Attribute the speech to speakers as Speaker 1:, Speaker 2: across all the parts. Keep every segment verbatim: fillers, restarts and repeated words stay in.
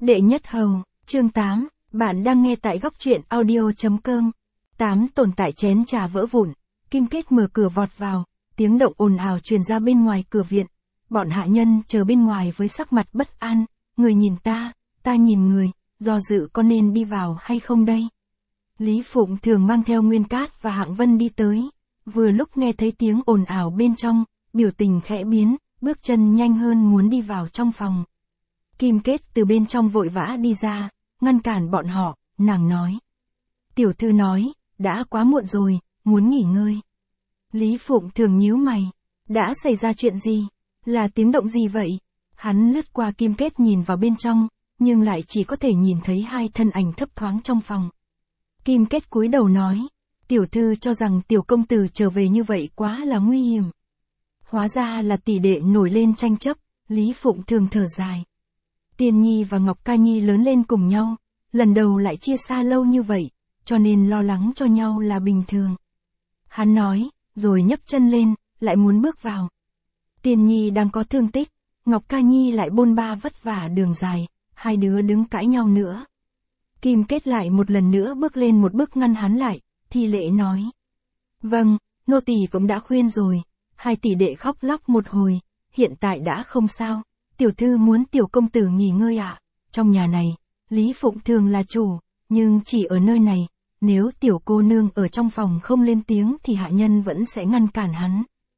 Speaker 1: Đệ nhất hầu, chương tám, bạn đang nghe tại góc truyện audio.com. tám Tồn tại chén trà vỡ vụn, Kim Kết mở cửa vọt vào, tiếng động ồn ào truyền ra bên ngoài cửa viện. Bọn hạ nhân chờ bên ngoài với sắc mặt bất an, người nhìn ta, ta nhìn người, do dự có nên đi vào hay không đây. Lý Phụng Thường mang theo Nguyên Cát và Hạng Vân đi tới, vừa lúc nghe thấy tiếng ồn ào bên trong, biểu tình khẽ biến, bước chân nhanh hơn muốn đi vào trong phòng. Kim Kết từ bên trong vội vã đi ra, ngăn cản bọn họ, nàng nói. Tiểu thư nói, đã quá muộn rồi, muốn nghỉ ngơi. Lý Phụng Thường nhíu mày, đã xảy ra chuyện gì? Là tiếng động gì vậy? Hắn lướt qua Kim Kết nhìn vào bên trong, nhưng lại chỉ có thể nhìn thấy hai thân ảnh thấp thoáng trong phòng. Kim Kết cúi đầu nói, tiểu thư cho rằng tiểu công tử trở về như vậy quá là nguy hiểm. Hóa ra là tỷ đệ nổi lên tranh chấp, Lý Phụng Thường thở dài. Tiên Nhi và Ngọc Ca Nhi lớn lên cùng nhau, lần đầu lại chia xa lâu như vậy, cho nên lo lắng cho nhau là bình thường. Hắn nói, rồi nhấc chân lên, lại muốn bước vào. Tiên Nhi đang có thương tích, Ngọc Ca Nhi lại bôn ba vất vả đường dài, hai đứa đứng cãi nhau nữa. Kim Kết lại một lần nữa bước lên một bước ngăn hắn lại, thi lễ nói. Vâng, nô tỳ cũng đã khuyên rồi, hai tỷ đệ khóc lóc một hồi, hiện tại đã không sao. Tiểu thư muốn tiểu công tử nghỉ ngơi ạ. À? Trong nhà này, Lý Phụng Thường là chủ, nhưng chỉ ở nơi này, nếu tiểu cô nương ở trong phòng không lên tiếng thì hạ nhân vẫn sẽ ngăn cản hắn.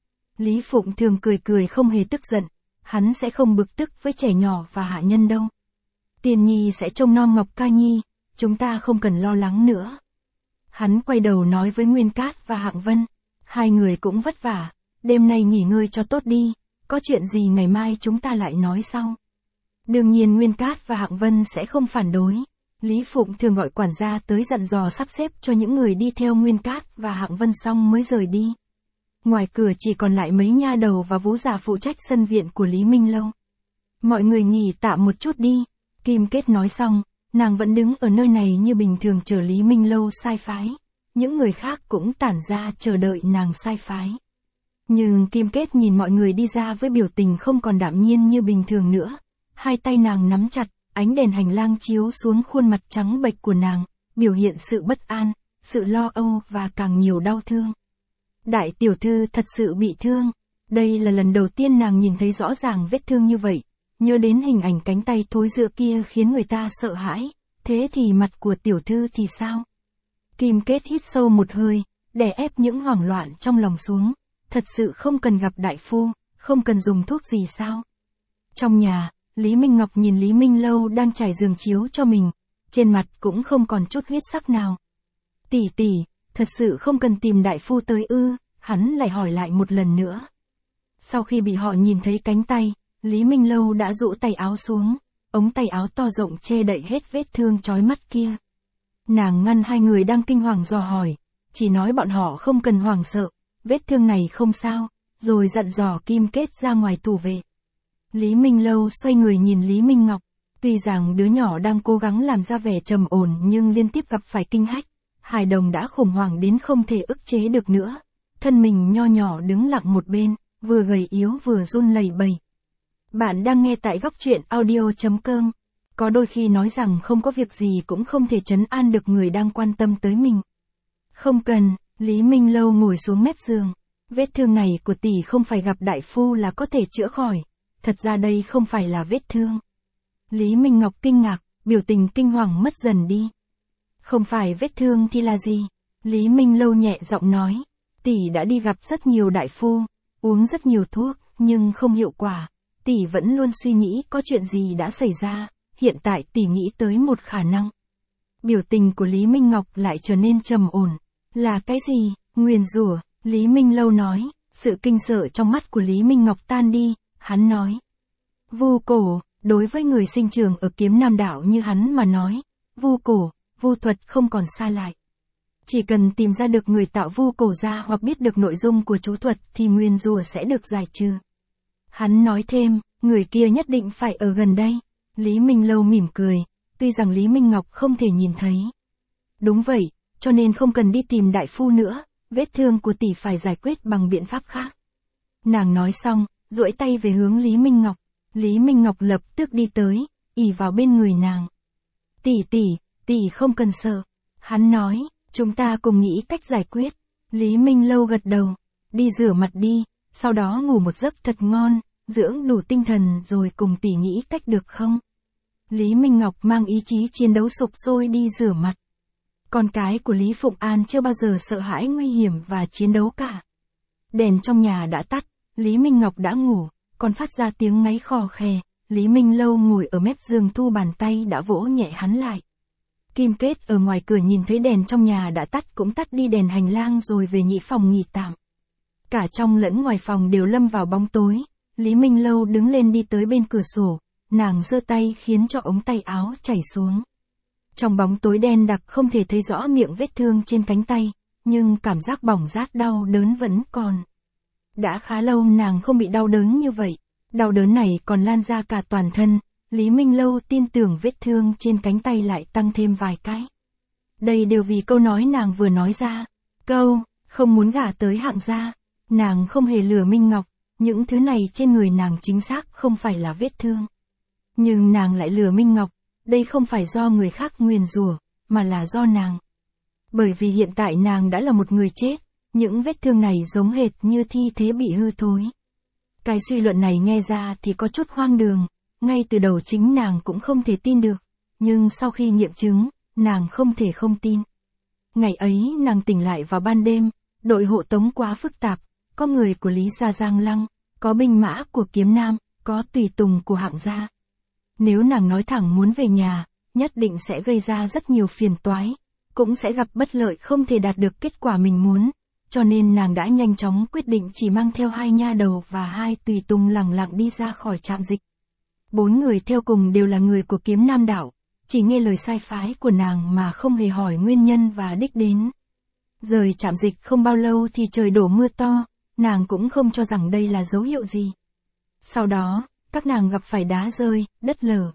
Speaker 1: Lý Phụng Thường cười cười không hề tức giận, hắn sẽ không bực tức với trẻ nhỏ và hạ nhân đâu. Tiên Nhi sẽ trông nom Ngọc Ca Nhi, chúng ta không cần lo lắng nữa. Hắn quay đầu nói với Nguyên Cát và Hạng Vân, hai người cũng vất vả, đêm nay nghỉ ngơi cho tốt đi. Có chuyện gì ngày mai chúng ta lại nói sau. Đương nhiên Nguyên Cát và Hạng Vân sẽ không phản đối. Lý Phụng Thường gọi quản gia tới dặn dò sắp xếp cho những người đi theo Nguyên Cát và Hạng Vân xong mới rời đi. Ngoài cửa chỉ còn lại mấy nha đầu và vú già phụ trách sân viện của Lý Minh Lâu. Mọi người nghỉ tạm một chút đi. Kim Kết nói xong, nàng vẫn đứng ở nơi này như bình thường chờ Lý Minh Lâu sai phái. Những người khác cũng tản ra chờ đợi nàng sai phái. Nhưng Kim Kết nhìn mọi người đi ra với biểu tình không còn đạm nhiên như bình thường nữa. Hai tay nàng nắm chặt, ánh đèn hành lang chiếu xuống khuôn mặt trắng bệch của nàng, biểu hiện sự bất an, sự lo âu và càng nhiều đau thương. Đại tiểu thư thật sự bị thương. Đây là lần đầu tiên nàng nhìn thấy rõ ràng vết thương như vậy. Nhớ đến hình ảnh cánh tay thối rữa kia khiến người ta sợ hãi. Thế thì mặt của tiểu thư thì sao? Kim Kết hít sâu một hơi, đè ép những hoảng loạn trong lòng xuống. Thật sự không cần gặp đại phu, không cần dùng thuốc gì sao? Trong nhà, Lý Minh Ngọc nhìn Lý Minh Lâu đang trải giường chiếu cho mình, trên mặt cũng không còn chút huyết sắc nào. Tỷ tỷ, thật sự không cần tìm đại phu tới ư? Hắn lại hỏi lại một lần nữa. Sau khi bị họ nhìn thấy cánh tay, Lý Minh Lâu đã rũ tay áo xuống, ống tay áo to rộng che đậy hết vết thương chói mắt kia. Nàng ngăn hai người đang kinh hoàng dò hỏi, chỉ nói bọn họ không cần hoảng sợ. Vết thương này không sao, rồi dặn dò Kim Kết ra ngoài tủ về. Lý Minh Lâu xoay người nhìn Lý Minh Ngọc, tuy rằng đứa nhỏ đang cố gắng làm ra vẻ trầm ổn nhưng liên tiếp gặp phải kinh hách, hài đồng đã khủng hoảng đến không thể ức chế được nữa. Thân mình nho nhỏ đứng lặng một bên, vừa gầy yếu vừa run lẩy bẩy. Bạn đang nghe tại góc truyện audio.com. Có đôi khi nói rằng không có việc gì cũng không thể trấn an được người đang quan tâm tới mình. Không cần. Lý Minh Lâu ngồi xuống mép giường. Vết thương này của tỷ không phải gặp đại phu là có thể chữa khỏi. Thật ra đây không phải là vết thương. Lý Minh Ngọc kinh ngạc, biểu tình kinh hoàng mất dần đi. Không phải vết thương thì là gì? Lý Minh Lâu nhẹ giọng nói. Tỷ đã đi gặp rất nhiều đại phu, uống rất nhiều thuốc, nhưng không hiệu quả. Tỷ vẫn luôn suy nghĩ có chuyện gì đã xảy ra. Hiện tại tỷ nghĩ tới một khả năng. Biểu tình của Lý Minh Ngọc lại trở nên trầm ổn. Là cái gì? Nguyền rủa, Lý Minh Lâu nói. Sự kinh sợ trong mắt của Lý Minh Ngọc tan đi, hắn nói. Vu cổ, đối với người sinh trưởng ở Kiếm Nam Đảo như hắn mà nói, vu cổ, vu thuật không còn xa lại. Chỉ cần tìm ra được người tạo vu cổ ra hoặc biết được nội dung của chú thuật thì nguyền rủa sẽ được giải trừ. Hắn nói thêm, người kia nhất định phải ở gần đây. Lý Minh Lâu mỉm cười, tuy rằng Lý Minh Ngọc không thể nhìn thấy. Đúng vậy. Cho nên không cần đi tìm đại phu nữa, vết thương của tỷ phải giải quyết bằng biện pháp khác. Nàng nói xong, duỗi tay về hướng Lý Minh Ngọc. Lý Minh Ngọc lập tức đi tới, ỉ vào bên người nàng. Tỷ tỷ, tỷ không cần sợ. Hắn nói, chúng ta cùng nghĩ cách giải quyết. Lý Minh Lâu gật đầu, đi rửa mặt đi, sau đó ngủ một giấc thật ngon, dưỡng đủ tinh thần rồi cùng tỷ nghĩ cách được không? Lý Minh Ngọc mang ý chí chiến đấu sục sôi đi rửa mặt. Con cái của Lý Phụng An chưa bao giờ sợ hãi nguy hiểm và chiến đấu cả. Đèn trong nhà đã tắt, Lý Minh Ngọc đã ngủ, còn phát ra tiếng ngáy khò khè. Lý Minh Lâu ngồi ở mép giường thu bàn tay đã vỗ nhẹ hắn lại. Kim Kết ở ngoài cửa nhìn thấy đèn trong nhà đã tắt cũng tắt đi đèn hành lang rồi về nhị phòng nghỉ tạm. Cả trong lẫn ngoài phòng đều lâm vào bóng tối. Lý Minh Lâu đứng lên đi tới bên cửa sổ, nàng giơ tay khiến cho ống tay áo chảy xuống. Trong bóng tối đen đặc không thể thấy rõ miệng vết thương trên cánh tay, nhưng cảm giác bỏng rát đau đớn vẫn còn. Đã khá lâu nàng không bị đau đớn như vậy, đau đớn này còn lan ra cả toàn thân. Lý Minh Lâu tin tưởng vết thương trên cánh tay lại tăng thêm vài cái. Đây đều vì câu nói nàng vừa nói ra. Câu, không muốn gả tới Hạng gia. Nàng không hề lừa Minh Ngọc, những thứ này trên người nàng chính xác không phải là vết thương. Nhưng nàng lại lừa Minh Ngọc, đây không phải do người khác nguyền rủa, mà là do nàng. Bởi vì hiện tại nàng đã là một người chết, những vết thương này giống hệt như thi thể bị hư thối. Cái suy luận này nghe ra thì có chút hoang đường. Ngay từ đầu chính nàng cũng không thể tin được, nhưng sau khi nghiệm chứng, nàng không thể không tin. Ngày ấy nàng tỉnh lại vào ban đêm, đội hộ tống quá phức tạp, có người của Lý gia Giang Lăng, có binh mã của Kiếm Nam, có tùy tùng của Hạng gia. Nếu nàng nói thẳng muốn về nhà, nhất định sẽ gây ra rất nhiều phiền toái, cũng sẽ gặp bất lợi không thể đạt được kết quả mình muốn, cho nên nàng đã nhanh chóng quyết định chỉ mang theo hai nha đầu và hai tùy tùng lẳng lặng đi ra khỏi trạm dịch. Bốn người theo cùng đều là người của Kiếm Nam đảo, chỉ nghe lời sai phái của nàng mà không hề hỏi nguyên nhân và đích đến. Rời trạm dịch không bao lâu thì trời đổ mưa to, nàng cũng không cho rằng đây là dấu hiệu gì. Sau đó, các nàng gặp phải đá rơi, đất lở.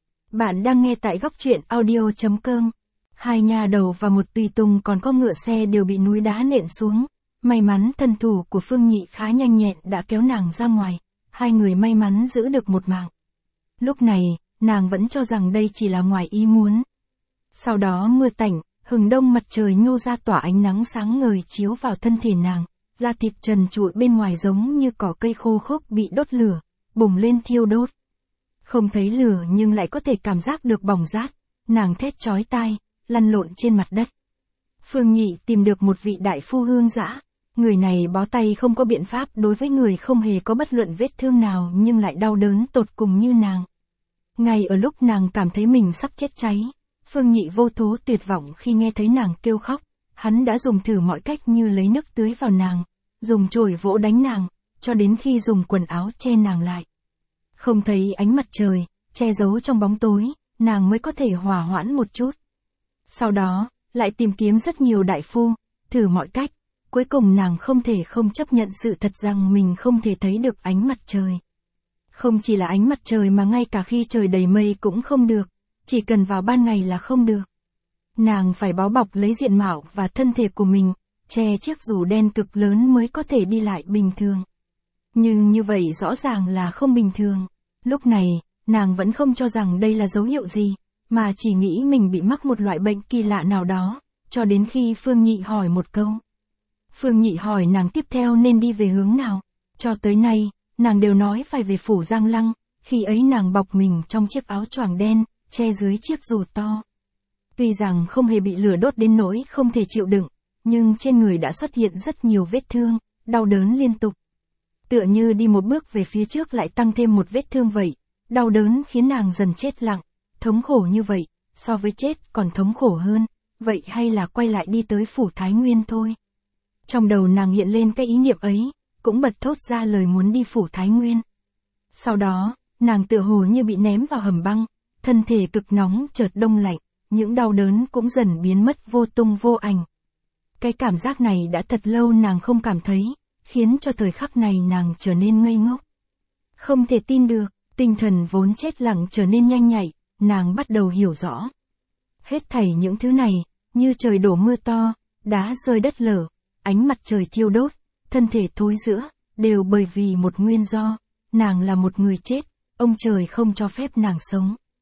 Speaker 1: Bạn đang nghe tại góc truyện audio chấm com. Hai nha đầu và một tùy tùng còn có ngựa xe đều bị núi đá nện xuống. May mắn thân thủ của Phương Nhị khá nhanh nhẹn đã kéo nàng ra ngoài. Hai người may mắn giữ được một mạng. Lúc này, nàng vẫn cho rằng đây chỉ là ngoài ý muốn. Sau đó mưa tạnh, hừng đông mặt trời nhô ra tỏa ánh nắng sáng ngời chiếu vào thân thể nàng, da thịt trần trụi bên ngoài giống như cỏ cây khô khốc bị đốt lửa, bùng lên thiêu đốt. Không thấy lửa nhưng lại có thể cảm giác được bỏng rát, nàng thét chói tai, lăn lộn trên mặt đất. Phương Nhị tìm được một vị đại phu hương dã, người này bó tay không có biện pháp đối với người không hề có bất luận vết thương nào nhưng lại đau đớn tột cùng như nàng. Ngay ở lúc nàng cảm thấy mình sắp chết cháy, Phương Nhị vô thố tuyệt vọng khi nghe thấy nàng kêu khóc, hắn đã dùng thử mọi cách như lấy nước tưới vào nàng, dùng chổi vỗ đánh nàng, cho đến khi dùng quần áo che nàng lại. Không thấy ánh mặt trời, che giấu trong bóng tối, nàng mới có thể hòa hoãn một chút. Sau đó, lại tìm kiếm rất nhiều đại phu, thử mọi cách, cuối cùng nàng không thể không chấp nhận sự thật rằng mình không thể thấy được ánh mặt trời. Không chỉ là ánh mặt trời mà ngay cả khi trời đầy mây cũng không được, chỉ cần vào ban ngày là không được. Nàng phải bó bọc lấy diện mạo và thân thể của mình, che chiếc dù đen cực lớn mới có thể đi lại bình thường. Nhưng như vậy rõ ràng là không bình thường. Lúc này, nàng vẫn không cho rằng đây là dấu hiệu gì, mà chỉ nghĩ mình bị mắc một loại bệnh kỳ lạ nào đó, cho đến khi Phương Nhị hỏi một câu. Phương Nhị hỏi nàng tiếp theo nên đi về hướng nào. Cho tới nay, nàng đều nói phải về phủ Giang Lăng, khi ấy nàng bọc mình trong chiếc áo choàng đen, che dưới chiếc dù to. Tuy rằng không hề bị lửa đốt đến nỗi không thể chịu đựng, nhưng trên người đã xuất hiện rất nhiều vết thương, đau đớn liên tục. Tựa như đi một bước về phía trước lại tăng thêm một vết thương vậy, đau đớn khiến nàng dần chết lặng, thống khổ như vậy, so với chết còn thống khổ hơn, vậy hay là quay lại đi tới phủ Thái Nguyên thôi. Trong đầu nàng hiện lên cái ý niệm ấy, cũng bật thốt ra lời muốn đi phủ Thái Nguyên. Sau đó, nàng tựa hồ như bị ném vào hầm băng, thân thể cực nóng chợt đông lạnh, những đau đớn cũng dần biến mất vô tung vô ảnh. Cái cảm giác này đã thật lâu nàng không cảm thấy, khiến cho thời khắc này nàng trở nên ngây ngốc. Không thể tin được, tinh thần vốn chết lặng trở nên nhanh nhạy, nàng bắt đầu hiểu rõ. Hết thảy những thứ này, như trời đổ mưa to, đá rơi đất lở, ánh mặt trời thiêu đốt, thân thể thối rữa, đều bởi vì một nguyên do, nàng là một người chết, ông trời không cho phép nàng sống.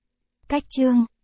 Speaker 1: Cách chương.